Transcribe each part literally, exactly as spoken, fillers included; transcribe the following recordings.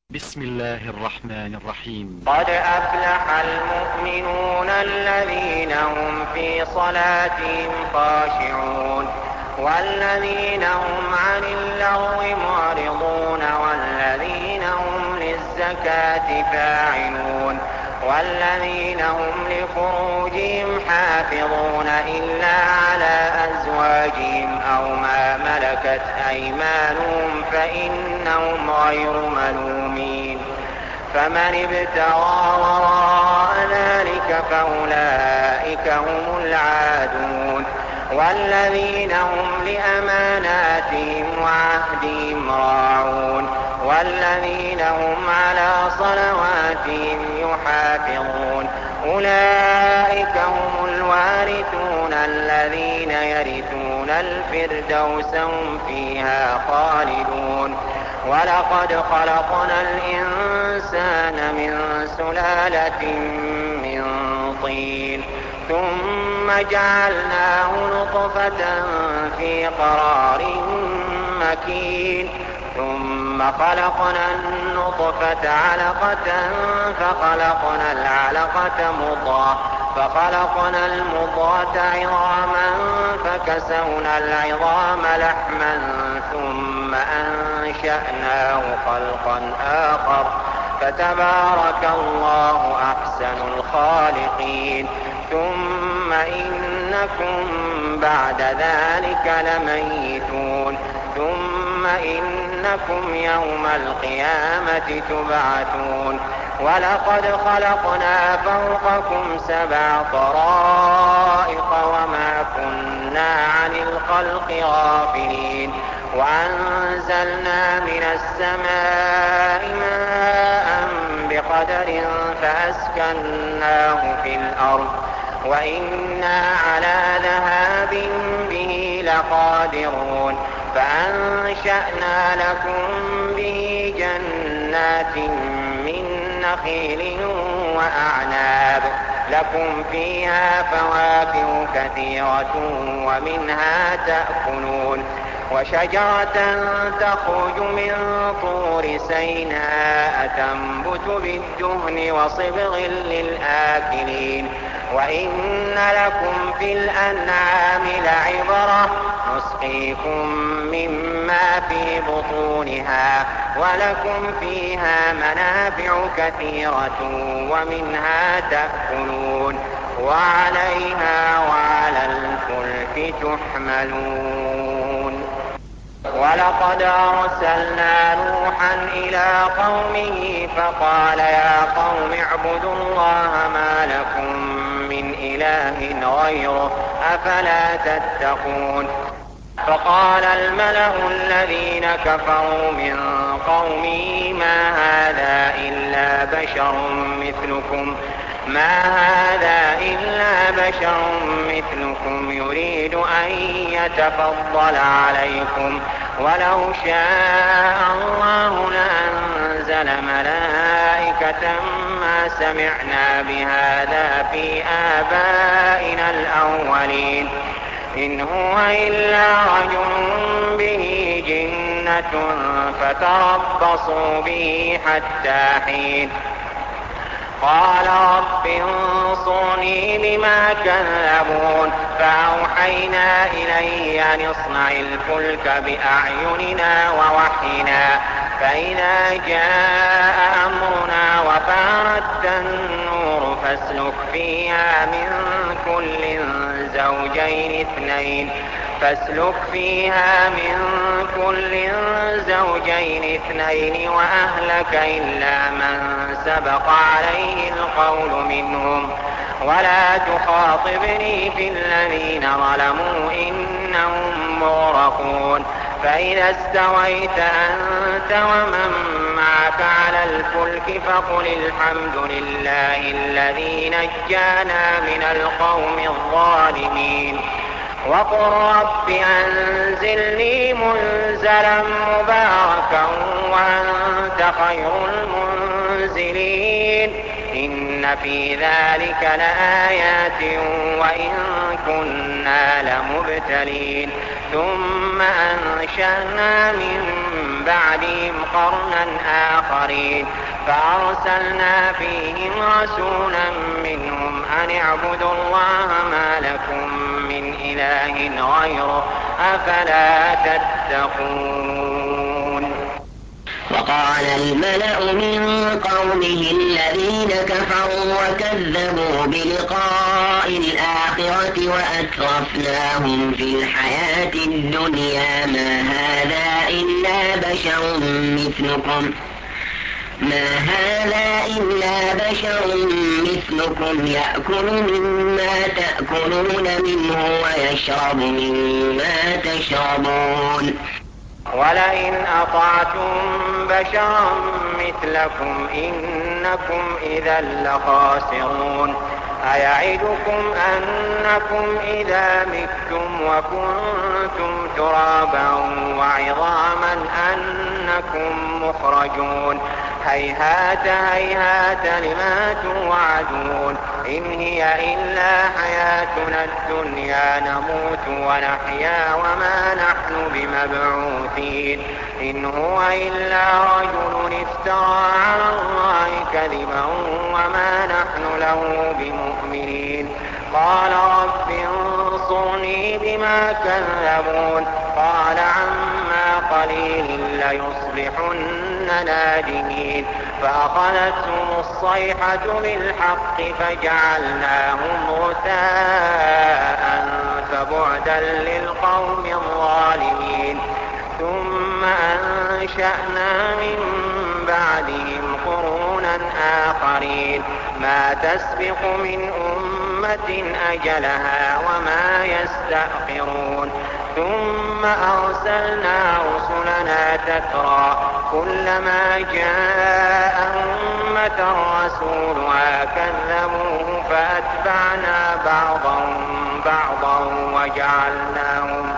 بسم الله الرحمن الرحيم. قد أفلح المؤمنون الذين هم في صلاتهم خاشعون والذين هم عن اللغو معرضون والذين هم للزكاة فاعلون والذين هم لفروجهم حافظون إلا على أزواجهم أو ما ملكت أيمانهم فإنهم غير ملومين. فمن ابتغى وراء ذلك فأولئك هم العادون والذين هم لأماناتهم وعهدهم راعون والذين هم على صلواتهم يحافظون أولئك هم الوارثون الذين يرثون الفردوس هم فيها خالدون. ولقد خلقنا الإنسان من سلالة من طين ثم جعلناه نطفة في قرار مكين ثم خلقنا النطفة علقة فخلقنا العلقة مضغة فخلقنا المضغة عظاما فكسونا العظام لحما ثم أنشأناه خلقا آخر فتبارك الله أحسن الخالقين. ثم إنكم بعد ذلك لميتون ثم إنكم يوم القيامة تبعثون. ولقد خلقنا فوقكم سبع طرائق وما كنا عن الخلق غافلين وأنزلنا من السماء ماء بقدر فأسكناه في الأرض وإنا على ذهاب به لقادرون. فأنشأنا لكم به جنات من نخيل وأعناب لكم فيها فواكه كثيرة ومنها تأكلون وشجرة تخرج من طور سيناء تنبت بالدهن وصبغ للآكلين. وإن لكم في الأنعام لعبرة نسقيكم مما في بطونها ولكم فيها منافع كثيرة ومنها تأكلون وعليها وعلى الفلك تحملون. ولقد أرسلنا نوحا إلى قومه فقال يا قوم اعبدوا الله ما لكم من إله غيره أفلا تتقون. فقال الملأ الذين كفروا من قومه ما هذا إلا بشر مثلكم ما هذا إلا بشر مثلكم يريد أن يتفضل عليكم ولو شاء الله لأنزل ملائكة ما سمعنا بهذا في آبائنا الأولين إن هو إلا رجل به جنة فتربصوا به حتى حين. قال رب انصرني بما كذبون فأوحينا إليه أن اصنع الفلك بأعيننا ووحينا فإذا جاء أمرنا وفارت النور فاسلك فيها من كل زوجين اثنين فاسلك فيها من كل زوجين اثنين وأهلك إلا من سبق عليه القول منهم ولا تخاطبني في الذين ظلموا إنهم مغرقون. فإذا استويت أنت ومن معك على الفلك فقل الحمد لله الذي نجانا من القوم الظالمين وقل رب أنزلني منزلا مباركا وأنت خير المنزلين إن في ذلك لآيات وإن كنا لمبتلين ثم أنشأنا من بعدهم قرنا آخرين فأرسلنا فيهم رسولا منهم أن اعبدوا الله ما لكم من إله غيره أفلا تتقون. وقال الملأ من قومه الذين كفروا وكذبوا بلقاء الآخرة وأترفناهم في الحياة الدنيا ما هذا إلا بشر مثلكم ما هذا إلا بشر مثلكم يأكل مما تأكلون منه ويشرب مما تشربون ولئن أطعتم بشرا مثلكم إنكم إذا لخاسرون. أيعدكم أنكم إذا متم وكنتم ترابا وعظاما أنكم مخرجون هيهات هيهات لما توعدون إن هي إلا حياتنا الدنيا نموت ونحيا وما نحن بمبعوثين إن هو إلا رجل افترى على الله كذبا وما نحن له بمؤمنين. قال رب انصرني بما كذبون قال عما قليل ليصبحن نادمين فأخذتهم الصيحة بالحق فجعلناهم غثاء فبعدا للقوم الظالمين. ثم أنشأنا من بعدهم قرونا آخرين ما تسبق من أمة أجلها وما يستأخرون ثم أرسلنا رسلنا تترى كلما جاء أمة رسولها كذبوه فأتبعنا بعضهم بعضا وجعلناهم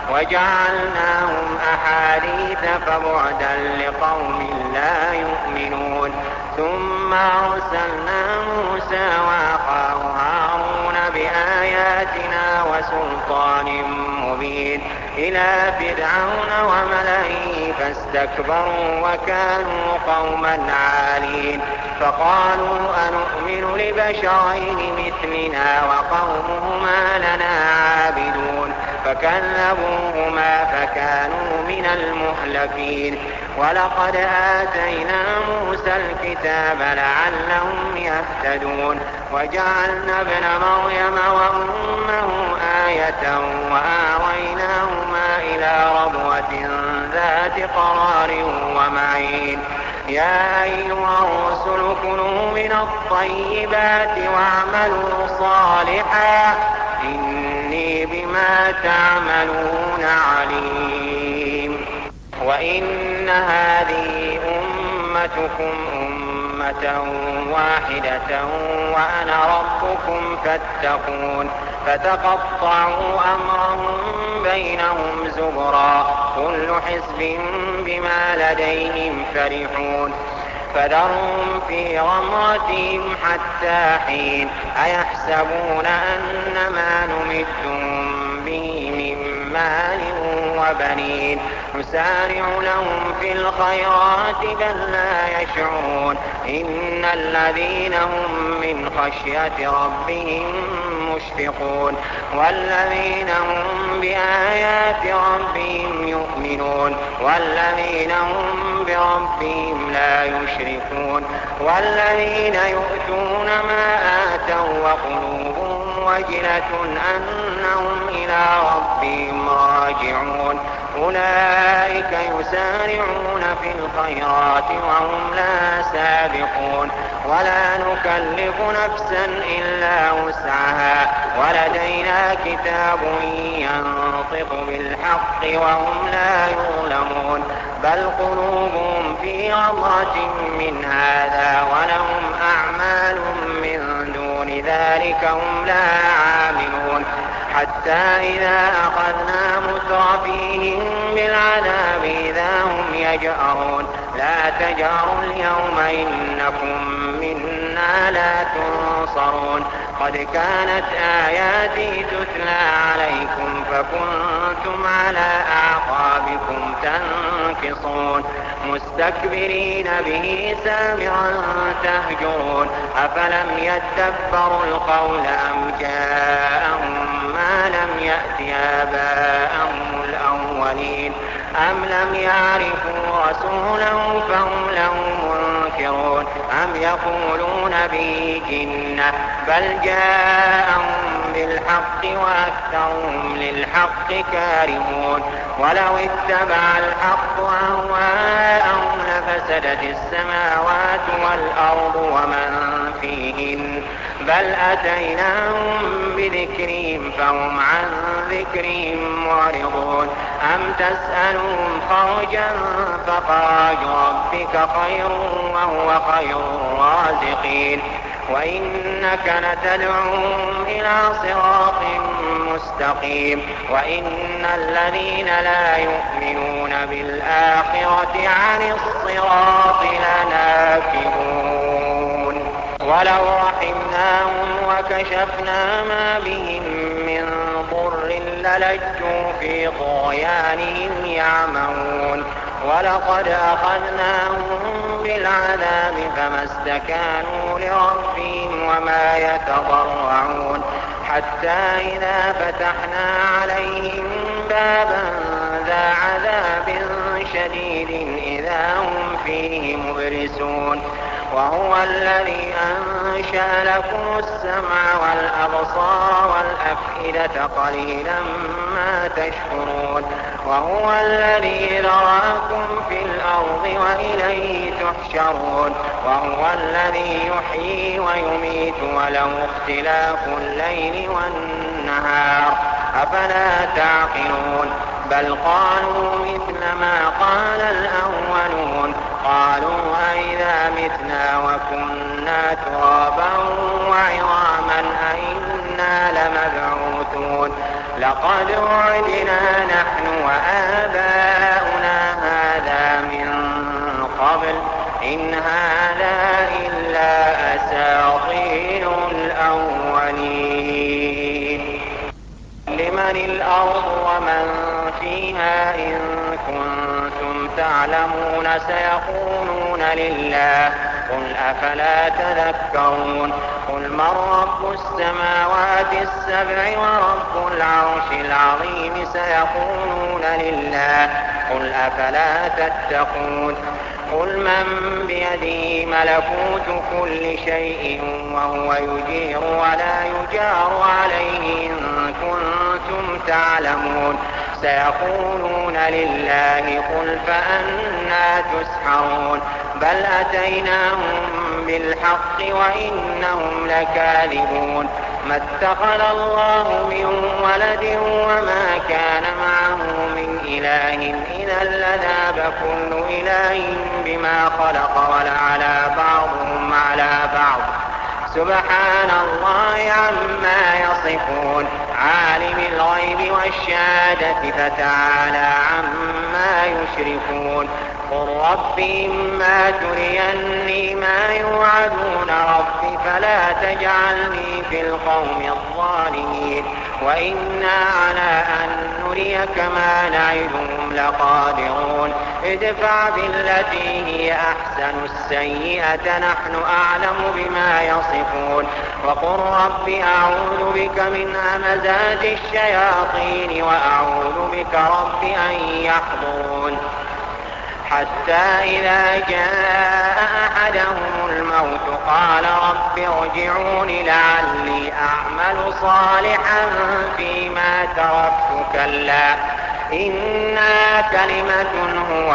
وجعلناهم أحاديث فبعدا لقوم لا يؤمنون. ثم أرسلنا موسى وأخاه هارون بآياتنا وسلطان مبين إلى فرعون وملئه فاستكبروا وكانوا قوما عالين فقالوا أنؤمن لبشرين مثلنا وقومهما لنا عابدون فكذبوهما فكانوا من المهلكين. ولقد آتينا موسى الكتاب لعلهم يهتدون وجعلنا ابن مريم وأمه آية وآويناهما إلى ربوة ذات قرار ومعين. يا أيها الرسل كلوا من الطيبات واعملوا صالحا إني بما تعملون عليم. وإن هذه أمتكم أمة واحدة وأنا ربكم فاتقون فتقطعوا أمرهم بينهم زبرا كل حزب بما لديهم فرحون فذرهم في غمرتهم حتى حين أيحسبون أن ما نمدهم به من مال وبنين نسارع لهم في الخيرات بل لا يشعرون إن الذين هم من خشية ربهم مشفقون والذين هم بآيات ربهم يؤمنون والذين هم بربهم لا يشركون والذين يؤتون ما آتوا وقلوبهم وجلة أنهم إلى ربهم راجعون أولئك يسارعون في الخيرات وهم لا سابقون ولا نكلف نفسا إلا وسعها ولدينا كتاب ينطق بالحق وهم لا يظلمون بل قلوبهم في غمرة من هذا ولهم أعمال من دون ذلك هم لا عاملون حتى إذا أخذنا مترفيهم بالعذاب إذا هم يجأرون لا تجاروا اليوم إنكم منا لا تنصرون قد كانت آياتي تتلى عليكم فكنتم على أعقابكم تنكصون مستكبرين به سامعا تهجرون أفلم يدبروا القول أم جاءهم ما لم يأت آباءهم الأولين أم لم يعرفوا رسوله فهم له منكرون أم يقولون به جنة بل جاءهم بالحق وأكثرهم للحق كارهون ولو اتبع الحق أهواءهم لفسدت السماوات والأرض ومن فيهن بل أتيناهم بذكرهم فهم عن ذكرهم معرضون أم تسألهم خرجا فخراج ربك خير وهو خير الرازقين وإنك لتدعوهم إلى صراط مستقيم وإن الذين لا يؤمنون بالآخرة عن الصراط لناكبون ولو رحمناهم وكشفنا ما بهم من ضر للجوا في طغيانهم يعمهون ولقد أخذناهم بالعذاب فما استكانوا لربهم وما يتضرعون حتى إذا فتحنا عليهم بابا ذا عذاب شديد إذا هم فيه مبلسون وهو الذي أنشأ لكم السمع والأبصار والأفئدة قليلا ما تشكرون وهو الذي ذرأكم في الأرض وإليه تحشرون وهو الذي يحيي ويميت وله اختلاف الليل والنهار أفلا تعقلون بل قالوا مثل ما قال الأولون قالوا أئذا متنا وكنا ترابا وعظاما أئنا لمبعوثون لقد وعدنا نحن وآباؤنا هذا من قبل إن هذا إلا أساطير الأولين لمن الأرض ومن فيها إن كنتم تعلمون سيقولون لله قل أفلا تذكرون قل من رب السماوات السبع ورب العرش العظيم سيقولون لله قل أفلا تتقون قل من بيده ملكوت كل شيء وهو يجير ولا يجار عليه إن كنتم تعلمون سيقولون لله قل فأنى تسحرون بل أتيناهم بالحق وإنهم لكاذبون ما اتخذ الله من ولد وما كان معه من إله إذا لذهب كل إله بما خلق ولعلى بعضهم على بعض سبحان الله عما يصفون عالم الغيب والشهادة فتعالى عما يشركون قل رب إما تريني ما يوعدون رب فلا تجعلني في القوم الظالمين وإنا على أن نريك ما نعدهم لقادرون ادفع بالتي هي أحسن السيئة نحن أعلم بما يصفون وقل رب أعوذ بك من همزات الشياطين وأعوذ بك رب أن يحضرون حتى إذا جاء أحدهم الموت قال رب ارجعون لعلي أعمل صالحا فيما تركت كلا إنها كلمة هو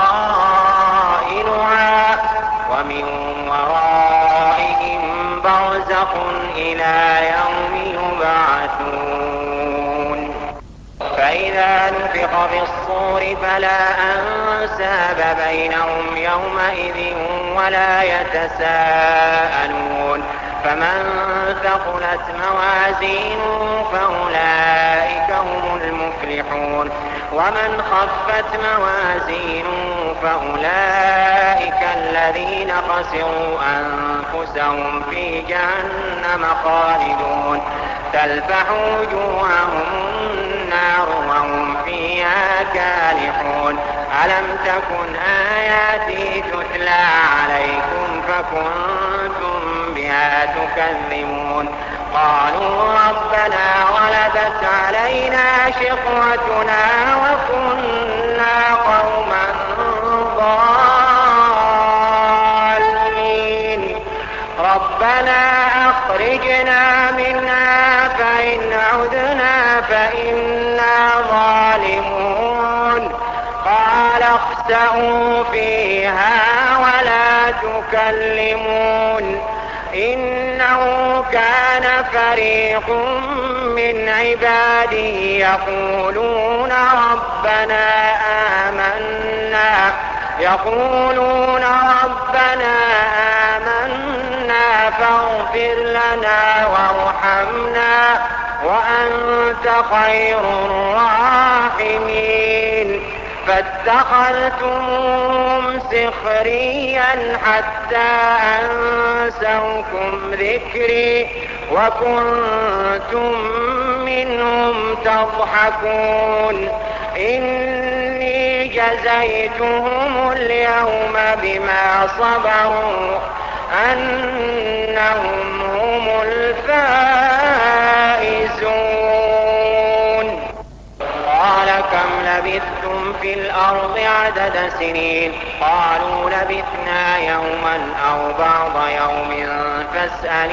قائلها ومن ورائهم برزخ إلى يوم يبعثون فإذا نفخ في الصور فلا أنساب بينهم يومئذ ولا يتساءلون فمن ثقلت موازينه فأولئك هم المفلحون ومن خفت موازينه فأولئك الذين خسروا أنفسهم في جهنم خالدون تلفح وجوههم النار وهم فيها كالحون ألم تكن آياتي تتلى عليكم فكنتم بها تكذبون قالوا ربنا غلبت علينا شقوتنا وكنا قوما ضالين ربنا أخرجنا منها فإن عدنا فإنا ظالمون قال اخسئوا فيها ولا تكلمون إنه كان فريق من عبادي يقولون ربنا آمنا يقولون ربنا آمنا فاغفر لنا وارحمنا وأنت خير الراحمين فاتخذتموهم سخريا حتى أنسوكم ذكري وكنتم منهم تضحكون إني جزيتهم اليوم بما صبروا أنهم هم الفائزون قال كم لبثتم في الأرض عدد سنين قالوا لبثنا يوما أو بعض يوم فاسأل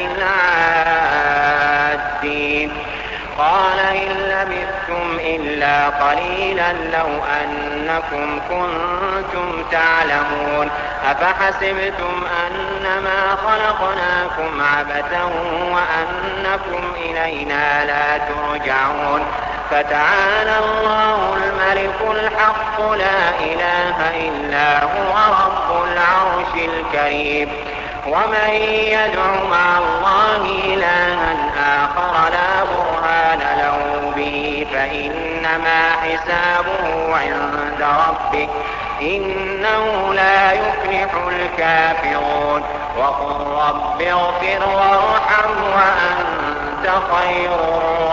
العادين قال إن لبثتم إلا قليلا لو أنكم كنتم تعلمون أفحسبتم أنما خلقناكم عبثا وأنكم إلينا لا ترجعون فتعالى الله الملك الحق لا إله إلا هو رب العرش الكريم ومن يدع مع الله إلها آخر لا برهان له به فإنما حسابه عند ربه إنه لا يفلح الكافرون وقل رب اغفر وارحم وأنت خير